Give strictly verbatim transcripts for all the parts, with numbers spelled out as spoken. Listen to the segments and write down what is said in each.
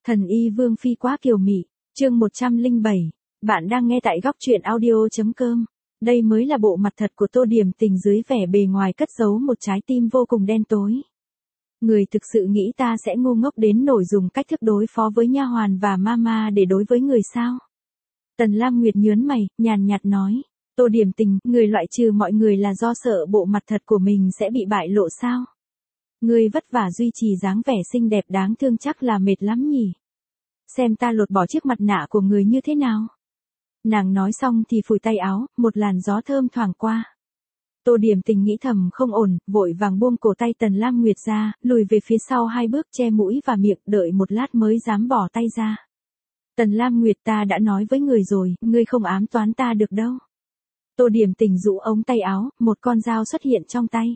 Thần y Vương Phi quá kiều mị, chương một trăm lẻ bảy, bạn đang nghe tại góc truyện audio.com. Đây mới là bộ mặt thật của Tô Điểm Tình, dưới vẻ bề ngoài cất giấu một trái tim vô cùng đen tối. Người thực sự nghĩ ta sẽ ngu ngốc đến nổi dùng cách thức đối phó với nha hoàn và mama để đối với người sao? Tần Lam Nguyệt nhớn mày, nhàn nhạt nói, Tô Điểm Tình, người loại trừ mọi người là do sợ bộ mặt thật của mình sẽ bị bại lộ sao? Ngươi vất vả duy trì dáng vẻ xinh đẹp đáng thương chắc là mệt lắm nhỉ? Xem ta lột bỏ chiếc mặt nạ của người như thế nào? Nàng nói xong thì phủi tay áo, một làn gió thơm thoảng qua. Tô Điểm Tình nghĩ thầm không ổn, vội vàng buông cổ tay Tần Lam Nguyệt ra, lùi về phía sau hai bước che mũi và miệng, đợi một lát mới dám bỏ tay ra. Tần Lam Nguyệt, ta đã nói với người rồi, ngươi không ám toán ta được đâu. Tô Điểm Tình rũ ống tay áo, một con dao xuất hiện trong tay.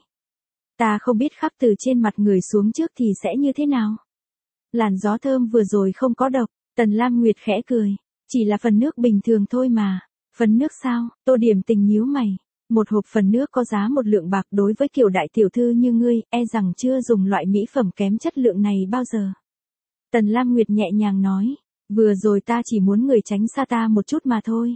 Ta không biết khắp từ trên mặt người xuống trước thì sẽ như thế nào. Làn gió thơm vừa rồi không có độc, Tần Lam Nguyệt khẽ cười. Chỉ là phần nước bình thường thôi mà. Phần nước sao? Tô Điểm Tình nhíu mày. Một hộp phần nước có giá một lượng bạc, đối với kiểu đại tiểu thư như ngươi, e rằng chưa dùng loại mỹ phẩm kém chất lượng này bao giờ. Tần Lam Nguyệt nhẹ nhàng nói. Vừa rồi ta chỉ muốn người tránh xa ta một chút mà thôi.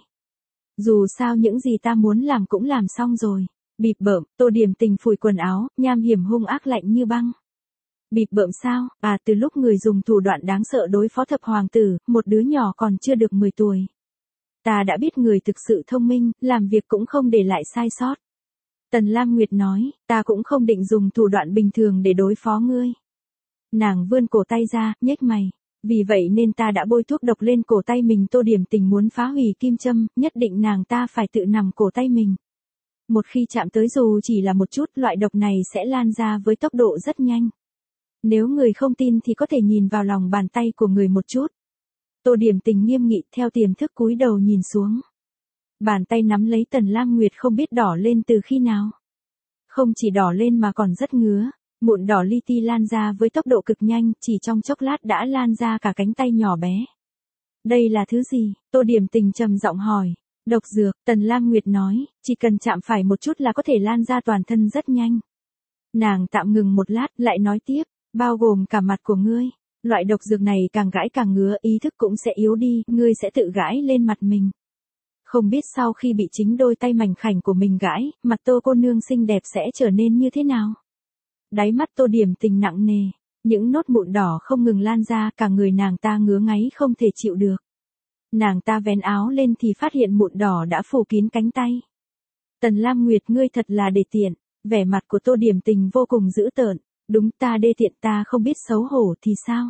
Dù sao những gì ta muốn làm cũng làm xong rồi. Bịp bợm, Tô Điểm Tình phủi quần áo, nham hiểm hung ác lạnh như băng. Bịp bợm sao? À, từ lúc người dùng thủ đoạn đáng sợ đối phó thập hoàng tử, một đứa nhỏ còn chưa được mười tuổi. Ta đã biết người thực sự thông minh, làm việc cũng không để lại sai sót. Tần Lam Nguyệt nói, ta cũng không định dùng thủ đoạn bình thường để đối phó ngươi. Nàng vươn cổ tay ra, nhếch mày. Vì vậy nên ta đã bôi thuốc độc lên cổ tay mình. Tô Điểm Tình muốn phá hủy kim châm, nhất định nàng ta phải tự nằm cổ tay mình. Một khi chạm tới dù chỉ là một chút, loại độc này sẽ lan ra với tốc độ rất nhanh. Nếu người không tin thì có thể nhìn vào lòng bàn tay của người một chút. Tô Điểm Tình nghiêm nghị theo tiềm thức cúi đầu nhìn xuống. Bàn tay nắm lấy Tần Lam Nguyệt không biết đỏ lên từ khi nào. Không chỉ đỏ lên mà còn rất ngứa, mụn đỏ li ti lan ra với tốc độ cực nhanh, chỉ trong chốc lát đã lan ra cả cánh tay nhỏ bé. Đây là thứ gì? Tô Điểm Tình trầm giọng hỏi. Độc dược, Tần Lam Nguyệt nói, chỉ cần chạm phải một chút là có thể lan ra toàn thân rất nhanh. Nàng tạm ngừng một lát, lại nói tiếp, bao gồm cả mặt của ngươi. Loại độc dược này càng gãi càng ngứa, ý thức cũng sẽ yếu đi, ngươi sẽ tự gãi lên mặt mình. Không biết sau khi bị chính đôi tay mảnh khảnh của mình gãi, mặt Tô cô nương xinh đẹp sẽ trở nên như thế nào? Đáy mắt Tô Điểm Tình nặng nề, những nốt mụn đỏ không ngừng lan ra, cả người nàng ta ngứa ngáy không thể chịu được. Nàng ta vén áo lên thì phát hiện mụn đỏ đã phủ kín cánh tay. Tần Lam Nguyệt, ngươi thật là đề tiện. Vẻ mặt của Tô Điểm Tình vô cùng dữ tợn. Đúng, ta đê tiện, ta không biết xấu hổ thì sao?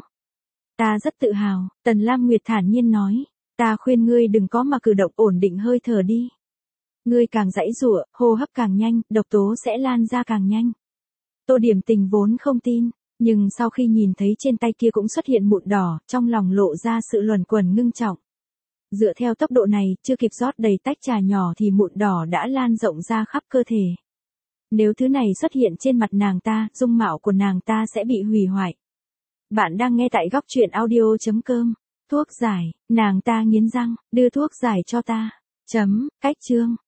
Ta rất tự hào, Tần Lam Nguyệt thản nhiên nói. Ta khuyên ngươi đừng có mà cử động, ổn định hơi thở đi. Ngươi càng giãy giụa, hô hấp càng nhanh, độc tố sẽ lan ra càng nhanh. Tô Điểm Tình vốn không tin, nhưng sau khi nhìn thấy trên tay kia cũng xuất hiện mụn đỏ, trong lòng lộ ra sự luẩn quẩn ngưng trọng. Dựa theo tốc độ này, chưa kịp rót đầy tách trà nhỏ thì mụn đỏ đã lan rộng ra khắp cơ thể. Nếu thứ này xuất hiện trên mặt nàng ta, dung mạo của nàng ta sẽ bị hủy hoại. Bạn đang nghe tại góc truyện audio.com. Thuốc giải, nàng ta nghiến răng, đưa thuốc giải cho ta. Chấm, cách chương.